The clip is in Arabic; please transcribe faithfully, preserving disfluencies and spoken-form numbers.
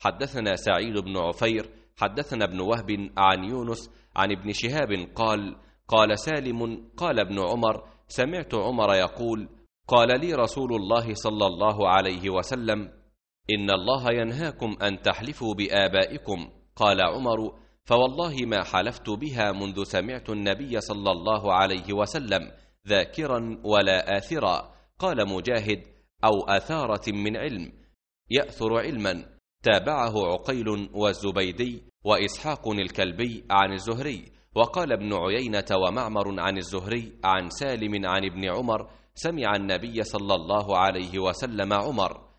حدثنا سعيد بن عفير حدثنا ابن وهب عن يونس عن ابن شهاب قال قال سالم قال ابن عمر سمعت عمر يقول قال لي رسول الله صلى الله عليه وسلم إن الله ينهاكم أن تحلفوا بآبائكم. قال عمر فوالله ما حلفت بها منذ سمعت النبي صلى الله عليه وسلم ذاكرا ولا آثرا. قال مجاهد أو أثارة من علم، يأثر علما. تابعه عقيل والزبيدي وإسحاق الكلبي عن الزهري. وقال ابن عيينة ومعمر عن الزهري عن سالم عن ابن عمر سمع النبي صلى الله عليه وسلم عمر